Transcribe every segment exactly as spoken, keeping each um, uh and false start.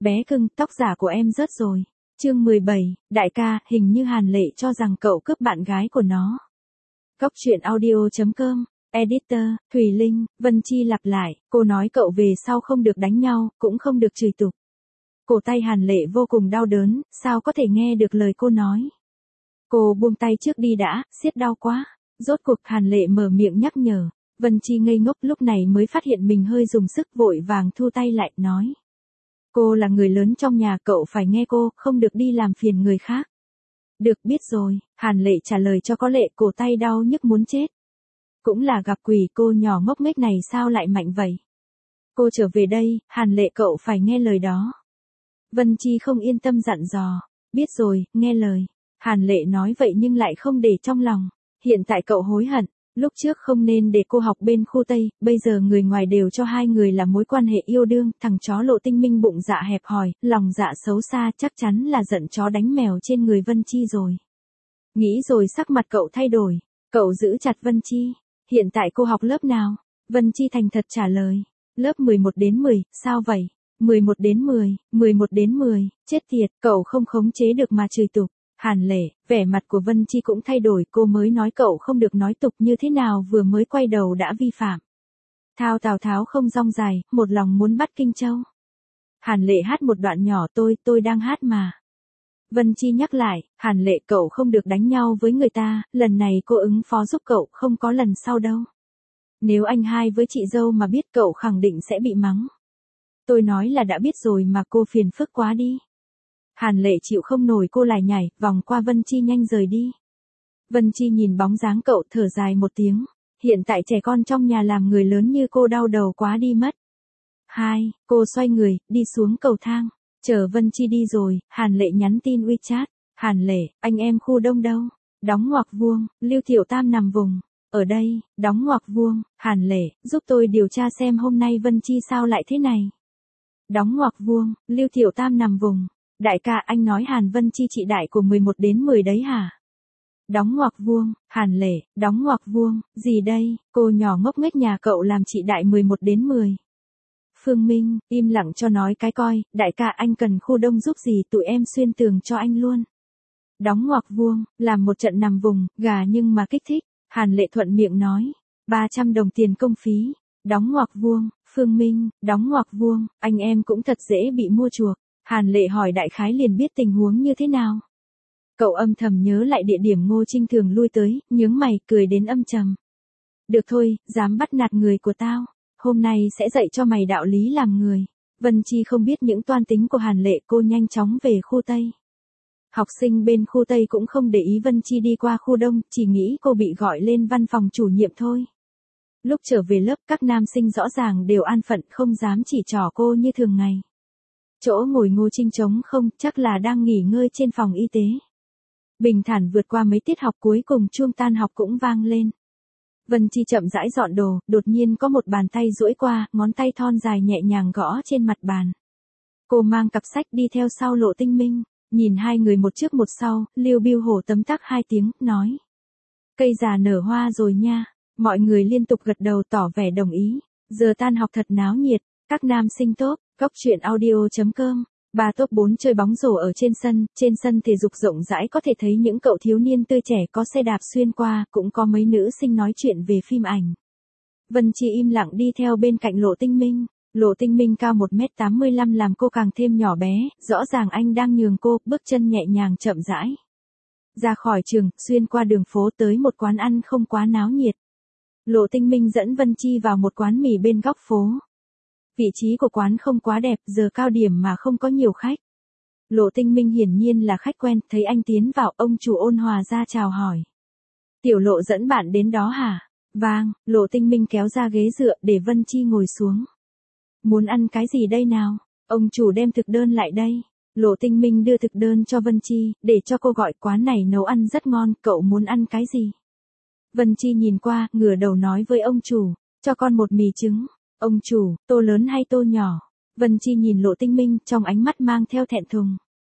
Bé cưng, tóc giả của em rớt rồi. Chương mười bảy, đại ca, hình như Hàn Lệ cho rằng cậu cướp bạn gái của nó. Cóc truyện audio chấm com, Editor, Thùy Linh, Vân Chi lặp lại, cô nói cậu về sau không được đánh nhau, cũng không được chửi tục. Cổ tay Hàn Lệ vô cùng đau đớn, sao có thể nghe được lời cô nói. Cô buông tay trước đi đã, siết đau quá. Rốt cuộc Hàn Lệ mở miệng nhắc nhở. Vân Chi ngây ngốc lúc này mới phát hiện mình hơi dùng sức, vội vàng thu tay lại, nói. Cô là người lớn trong nhà, cậu phải nghe cô, không được đi làm phiền người khác. Được, biết rồi, Hàn Lệ trả lời cho có lệ, cổ tay đau nhức muốn chết. Cũng là gặp quỷ, cô nhỏ ngốc nghếch này sao lại mạnh vậy. Cô trở về đây, Hàn Lệ cậu phải nghe lời đó. Vân Chi không yên tâm dặn dò. Biết rồi, nghe lời. Hàn Lệ nói vậy nhưng lại không để trong lòng. Hiện tại cậu hối hận. Lúc trước không nên để cô học bên khu Tây, bây giờ người ngoài đều cho hai người là mối quan hệ yêu đương, thằng chó Lộ Tinh Minh bụng dạ hẹp hòi, lòng dạ xấu xa, chắc chắn là giận chó đánh mèo trên người Vân Chi rồi. Nghĩ rồi sắc mặt cậu thay đổi, cậu giữ chặt Vân Chi. Hiện tại cô học lớp nào? Vân Chi thành thật trả lời. Lớp mười một đến mười, sao vậy? mười một đến mười, mười một đến mười, chết tiệt, cậu không khống chế được mà chửi tục. Hàn Lệ, vẻ mặt của Vân Chi cũng thay đổi, cô mới nói cậu không được nói tục như thế nào, vừa mới quay đầu đã vi phạm. Thao Tào Tháo không rong dài, một lòng muốn bắt Kinh Châu. Hàn Lệ hát một đoạn nhỏ, tôi, tôi đang hát mà. Vân Chi nhắc lại, Hàn Lệ cậu không được đánh nhau với người ta, lần này cô ứng phó giúp cậu, không có lần sau đâu. Nếu anh hai với chị dâu mà biết cậu khẳng định sẽ bị mắng. Tôi nói là đã biết rồi mà, cô phiền phức quá đi. Hàn Lệ chịu không nổi, cô lại nhảy, vòng qua Vân Chi nhanh rời đi. Vân Chi nhìn bóng dáng cậu thở dài một tiếng. Hiện tại trẻ con trong nhà làm người lớn như cô đau đầu quá đi mất. Hai, cô xoay người, đi xuống cầu thang. Chờ Vân Chi đi rồi, Hàn Lệ nhắn tin WeChat. Hàn Lệ, anh em khu Đông đâu? Đóng ngoặc vuông, Lưu Tiểu Tam nằm vùng. Ở đây, đóng ngoặc vuông, Hàn Lệ, giúp tôi điều tra xem hôm nay Vân Chi sao lại thế này. Đóng ngoặc vuông, Lưu Tiểu Tam nằm vùng. Đại ca, anh nói Hàn Vân Chi chị đại của mười một đến mười đấy hả? Đóng ngoặc vuông, Hàn Lệ, đóng ngoặc vuông, gì đây, cô nhỏ ngốc nghếch nhà cậu làm chị đại mười một đến mười. Phương Minh, im lặng cho nói cái coi, đại ca anh cần khu Đông giúp gì tụi em xuyên tường cho anh luôn. Đóng ngoặc vuông, làm một trận nằm vùng, gà nhưng mà kích thích, Hàn Lệ thuận miệng nói, ba trăm đồng tiền công phí, đóng ngoặc vuông, Phương Minh, đóng ngoặc vuông, anh em cũng thật dễ bị mua chuộc. Hàn Lệ hỏi đại khái liền biết tình huống như thế nào. Cậu âm thầm nhớ lại địa điểm Ngô Trinh thường lui tới, nhướng mày, cười đến âm trầm. Được thôi, dám bắt nạt người của tao, hôm nay sẽ dạy cho mày đạo lý làm người. Vân Chi không biết những toan tính của Hàn Lệ, cô nhanh chóng về khu Tây. Học sinh bên khu Tây cũng không để ý Vân Chi đi qua khu Đông, chỉ nghĩ cô bị gọi lên văn phòng chủ nhiệm thôi. Lúc trở về lớp, các nam sinh rõ ràng đều an phận, không dám chỉ trỏ cô như thường ngày. Chỗ ngồi Ngô Trinh trống không, chắc là đang nghỉ ngơi trên phòng y tế. Bình thản vượt qua mấy tiết học, cuối cùng chuông tan học cũng vang lên. Vân Chi chậm rãi dọn đồ, đột nhiên có một bàn tay duỗi qua, ngón tay thon dài nhẹ nhàng gõ trên mặt bàn. Cô mang cặp sách đi theo sau Lộ Tinh Minh, nhìn hai người một trước một sau, Lưu Biêu hổ tấm tắc hai tiếng, nói. Cây già nở hoa rồi nha, mọi người liên tục gật đầu tỏ vẻ đồng ý. Giờ tan học thật náo nhiệt, các nam sinh tốt. Cóc truyện audio chấm com, ba top bốn chơi bóng rổ ở trên sân, trên sân thể dục rộng rãi có thể thấy những cậu thiếu niên tươi trẻ có xe đạp xuyên qua, cũng có mấy nữ sinh nói chuyện về phim ảnh. Vân Chi im lặng đi theo bên cạnh Lộ Tinh Minh, Lộ Tinh Minh cao một mét tám mươi lăm làm cô càng thêm nhỏ bé, rõ ràng anh đang nhường cô, bước chân nhẹ nhàng chậm rãi. Ra khỏi trường, xuyên qua đường phố tới một quán ăn không quá náo nhiệt. Lộ Tinh Minh dẫn Vân Chi vào một quán mì bên góc phố. Vị trí của quán không quá đẹp, giờ cao điểm mà không có nhiều khách. Lộ Tinh Minh hiển nhiên là khách quen, thấy anh tiến vào, ông chủ ôn hòa ra chào hỏi. Tiểu Lộ dẫn bạn đến đó hả? Vâng, Lộ Tinh Minh kéo ra ghế dựa để Vân Chi ngồi xuống. Muốn ăn cái gì đây nào? Ông chủ đem thực đơn lại đây. Lộ Tinh Minh đưa thực đơn cho Vân Chi, để cho cô gọi, quán này nấu ăn rất ngon, cậu muốn ăn cái gì? Vân Chi nhìn qua, ngửa đầu nói với ông chủ, cho con một mì trứng. Ông chủ, tô lớn hay tô nhỏ? Vân Chi nhìn Lộ Tinh Minh, trong ánh mắt mang theo thẹn thùng.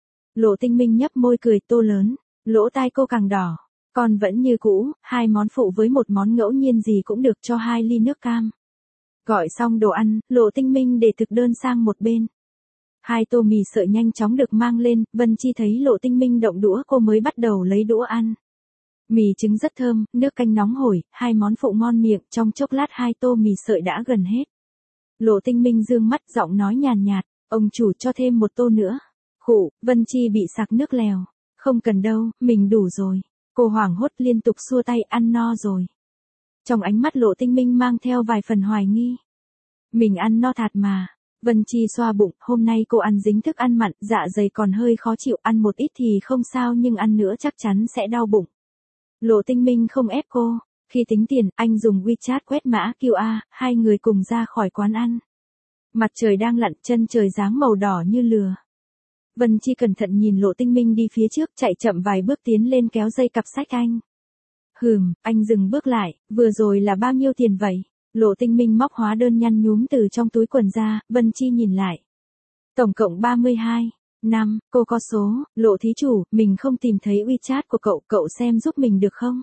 Lộ Tinh Minh nhấp môi cười, tô lớn. Lỗ tai cô càng đỏ. Còn vẫn như cũ, hai món phụ với một món ngẫu nhiên gì cũng được, cho hai ly nước cam. Gọi xong đồ ăn, Lộ Tinh Minh để thực đơn sang một bên. Hai tô mì sợi nhanh chóng được mang lên, Vân Chi thấy Lộ Tinh Minh động đũa cô mới bắt đầu lấy đũa ăn. Mì trứng rất thơm, nước canh nóng hổi, hai món phụ ngon miệng, trong chốc lát hai tô mì sợi đã gần hết. Lộ Tinh Minh dương mắt giọng nói nhàn nhạt, ông chủ cho thêm một tô nữa. Khụ, Vân Chi bị sặc nước lèo. Không cần đâu, mình đủ rồi. Cô hoảng hốt liên tục xua tay, ăn no rồi. Trong ánh mắt Lộ Tinh Minh mang theo vài phần hoài nghi. Mình ăn no thật mà. Vân Chi xoa bụng, hôm nay cô ăn dính thức ăn mặn, dạ dày còn hơi khó chịu, ăn một ít thì không sao nhưng ăn nữa chắc chắn sẽ đau bụng. Lộ Tinh Minh không ép cô. Khi tính tiền, anh dùng WeChat quét mã quy rờ, hai người cùng ra khỏi quán ăn. Mặt trời đang lặn, chân trời dáng màu đỏ như lửa. Vân Chi cẩn thận nhìn Lộ Tinh Minh đi phía trước, chạy chậm vài bước tiến lên kéo dây cặp sách anh. Hừm, anh dừng bước lại, vừa rồi là bao nhiêu tiền vậy? Lộ Tinh Minh móc hóa đơn nhăn nhúm từ trong túi quần ra, Vân Chi nhìn lại. Tổng cộng ba mươi hai. Năm, cô có số, Lộ thí chủ, mình không tìm thấy WeChat của cậu, cậu xem giúp mình được không?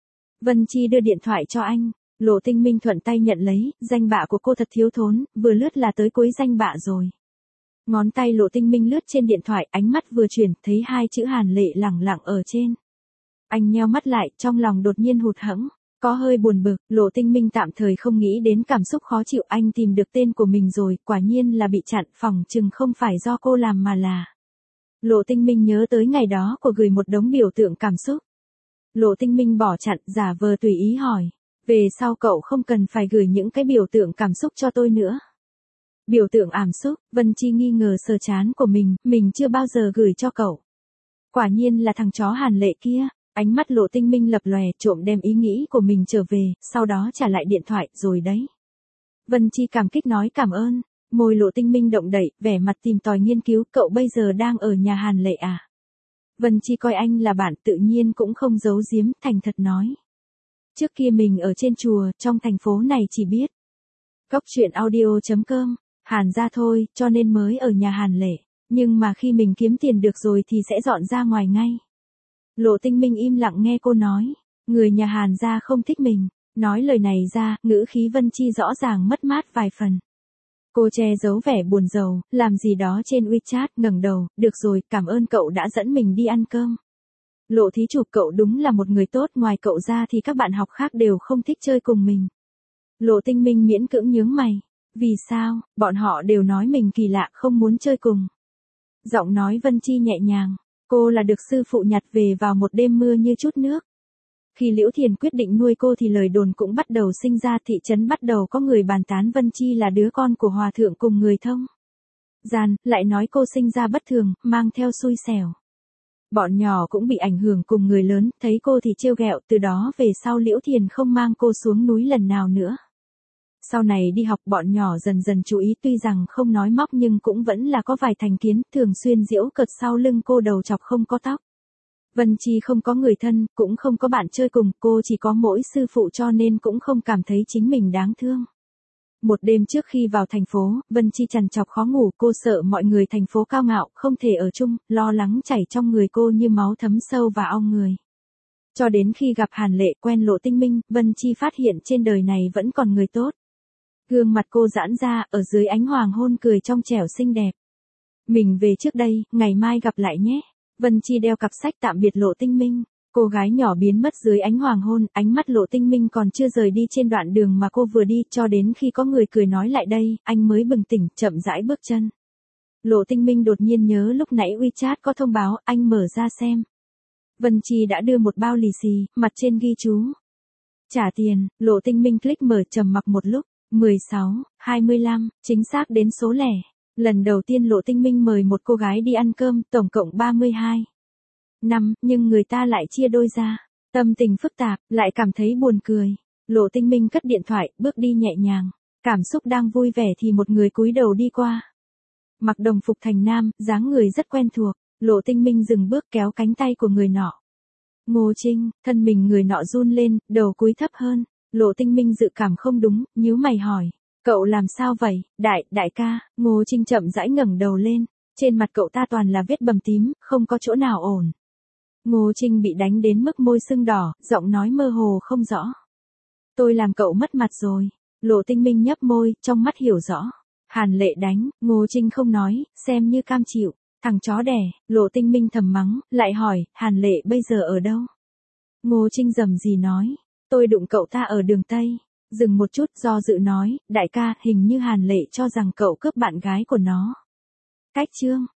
Vân Chi đưa điện thoại cho anh, Lộ Tinh Minh thuận tay nhận lấy, danh bạ của cô thật thiếu thốn, vừa lướt là tới cuối danh bạ rồi. Ngón tay Lộ Tinh Minh lướt trên điện thoại, ánh mắt vừa chuyển, thấy hai chữ Hàn Lệ lẳng lặng ở trên. Anh nheo mắt lại, trong lòng đột nhiên hụt hẫng, có hơi buồn bực, Lộ Tinh Minh tạm thời không nghĩ đến cảm xúc khó chịu, anh tìm được tên của mình rồi, quả nhiên là bị chặn, phỏng chừng không phải do cô làm mà là. Lộ Tinh Minh nhớ tới ngày đó cô gửi một đống biểu tượng cảm xúc. Lộ Tinh Minh bỏ chặn, giả vờ tùy ý hỏi, về sau cậu không cần phải gửi những cái biểu tượng cảm xúc cho tôi nữa. Biểu tượng ảm xúc, Vân Chi nghi ngờ sờ trán của mình, mình chưa bao giờ gửi cho cậu. Quả nhiên là thằng chó Hàn Lệ kia, ánh mắt Lộ Tinh Minh lập lòe, trộm đem ý nghĩ của mình trở về, sau đó trả lại điện thoại, rồi đấy. Vân Chi cảm kích nói cảm ơn, môi Lộ Tinh Minh động đậy, vẻ mặt tìm tòi nghiên cứu, cậu bây giờ đang ở nhà Hàn Lệ à? Vân Chi coi anh là bạn tự nhiên cũng không giấu giếm, thành thật nói. Trước kia mình ở trên chùa, trong thành phố này chỉ biết. Cóc truyện audio chấm com, Hàn ra thôi, cho nên mới ở nhà Hàn Lệ. Nhưng mà khi mình kiếm tiền được rồi thì sẽ dọn ra ngoài ngay. Lộ Tinh Minh im lặng nghe cô nói. Người nhà Hàn ra không thích mình. Nói lời này ra, ngữ khí Vân Chi rõ ràng mất mát vài phần. Cô che giấu vẻ buồn rầu, làm gì đó trên WeChat, ngẩng đầu, được rồi, cảm ơn cậu đã dẫn mình đi ăn cơm. Lộ thí chủ, cậu đúng là một người tốt, ngoài cậu ra thì các bạn học khác đều không thích chơi cùng mình. Lộ Tinh Minh miễn cưỡng nhướng mày. Vì sao, bọn họ đều nói mình kỳ lạ, không muốn chơi cùng. Giọng nói Vân Chi nhẹ nhàng, cô là được sư phụ nhặt về vào một đêm mưa như chút nước. Khi Liễu Thiền quyết định nuôi cô thì lời đồn cũng bắt đầu sinh ra, thị trấn bắt đầu có người bàn tán Vân Chi là đứa con của hòa thượng cùng người thông gian, lại nói cô sinh ra bất thường, mang theo xui xẻo. Bọn nhỏ cũng bị ảnh hưởng cùng người lớn, thấy cô thì trêu ghẹo, từ đó về sau Liễu Thiền không mang cô xuống núi lần nào nữa. Sau này đi học bọn nhỏ dần dần chú ý, tuy rằng không nói móc nhưng cũng vẫn là có vài thành kiến, thường xuyên giễu cợt sau lưng cô đầu chọc không có tóc. Vân Chi không có người thân, cũng không có bạn chơi cùng, cô chỉ có mỗi sư phụ cho nên cũng không cảm thấy chính mình đáng thương. Một đêm trước khi vào thành phố, Vân Chi trằn trọc khó ngủ, cô sợ mọi người thành phố cao ngạo, không thể ở chung, lo lắng chảy trong người cô như máu thấm sâu vào ong người. Cho đến khi gặp Hàn Lệ, quen Lộ Tinh Minh, Vân Chi phát hiện trên đời này vẫn còn người tốt. Gương mặt cô giãn ra, ở dưới ánh hoàng hôn cười trong trẻo xinh đẹp. Mình về trước đây, ngày mai gặp lại nhé. Vân Chi đeo cặp sách tạm biệt Lộ Tinh Minh. Cô gái nhỏ biến mất dưới ánh hoàng hôn, ánh mắt Lộ Tinh Minh còn chưa rời đi trên đoạn đường mà cô vừa đi, cho đến khi có người cười nói lại đây, anh mới bừng tỉnh, chậm rãi bước chân. Lộ Tinh Minh đột nhiên nhớ lúc nãy WeChat có thông báo, anh mở ra xem. Vân Chi đã đưa một bao lì xì, mặt trên ghi chú. Trả tiền, Lộ Tinh Minh click mở, trầm mặc một lúc. mười sáu, hai mươi lăm, chính xác đến số lẻ. Lần đầu tiên Lộ Tinh Minh mời một cô gái đi ăn cơm, tổng cộng ba mươi hai. Năm, nhưng người ta lại chia đôi ra. Tâm tình phức tạp, lại cảm thấy buồn cười. Lộ Tinh Minh cất điện thoại, bước đi nhẹ nhàng. Cảm xúc đang vui vẻ thì một người cúi đầu đi qua. Mặc đồng phục thành nam, dáng người rất quen thuộc. Lộ Tinh Minh dừng bước kéo cánh tay của người nọ. Ngô Trinh, thân mình người nọ run lên, đầu cúi thấp hơn. Lộ Tinh Minh dự cảm không đúng, nhíu mày hỏi. Cậu làm sao vậy, đại, đại ca? Ngô Trinh chậm rãi ngẩng đầu lên. Trên mặt cậu ta toàn là vết bầm tím, không có chỗ nào ổn. Ngô Trinh bị đánh đến mức môi sưng đỏ, giọng nói mơ hồ không rõ. Tôi làm cậu mất mặt rồi. Lộ Tinh Minh nhấp môi, trong mắt hiểu rõ. Hàn Lệ đánh, Ngô Trinh không nói, xem như cam chịu. Thằng chó đẻ, Lộ Tinh Minh thầm mắng, lại hỏi, Hàn Lệ bây giờ ở đâu? Ngô Trinh rầm rì nói, tôi đụng cậu ta ở đường Tây. Dừng một chút do dự nói, đại ca, hình như Hàn Lệ cho rằng cậu cướp bạn gái của nó. Cách chương